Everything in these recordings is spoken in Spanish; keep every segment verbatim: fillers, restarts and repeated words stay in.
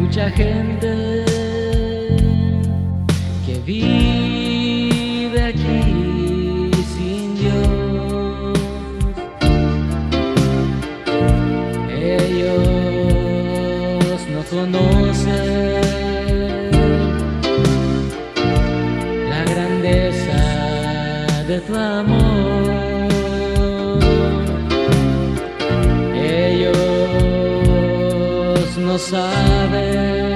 mucha gente que vive aquí sin Dios. Ellos no conocen la grandeza de tu amor. Ellos no saben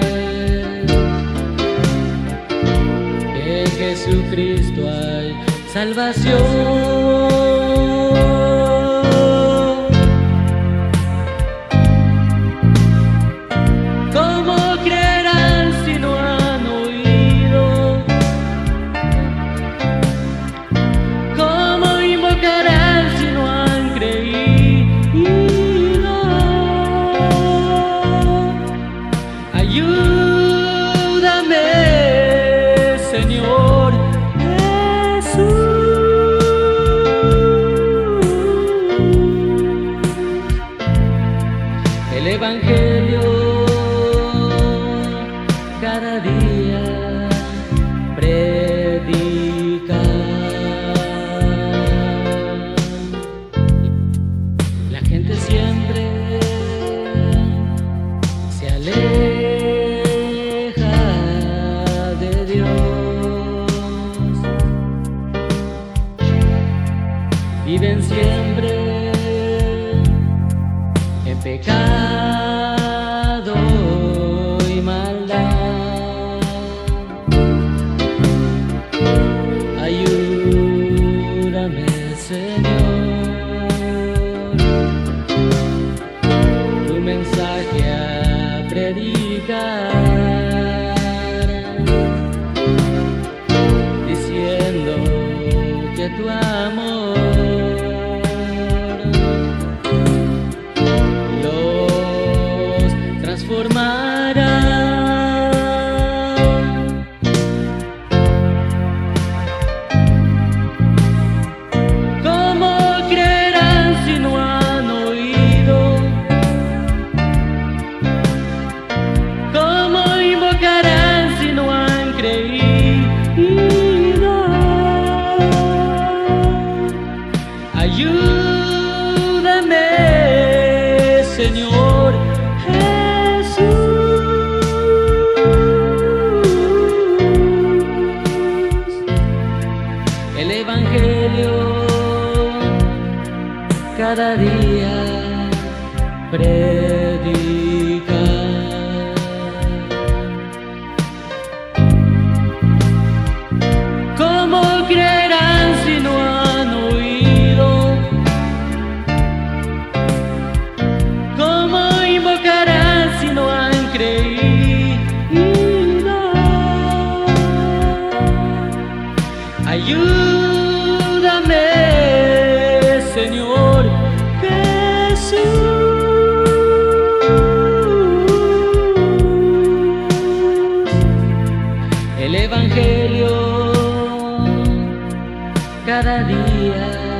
que en Jesucristo hay salvación. ¿Cómo creerán si no han oído? ¿Cómo invocarán si no han creído? Ayúdame, Señor Jesús. El Evangelio cada día predica. La gente siempre se aleja de Dios. Viven siempre en pecado y maldad. Ayúdame, Señor, tu mensaje a predicar, diciendo que tu amor los transformará. ¿Cómo creerán si no han oído? ¿Cómo invocarán si no han creído? Ayúdame, Señor Jesús. El Evangelio cada día predica. ¿Cómo creerán si no han oído? ¿Cómo invocarán si no han creído? Ayúdame, Señor Jesús. El Evangelio cada día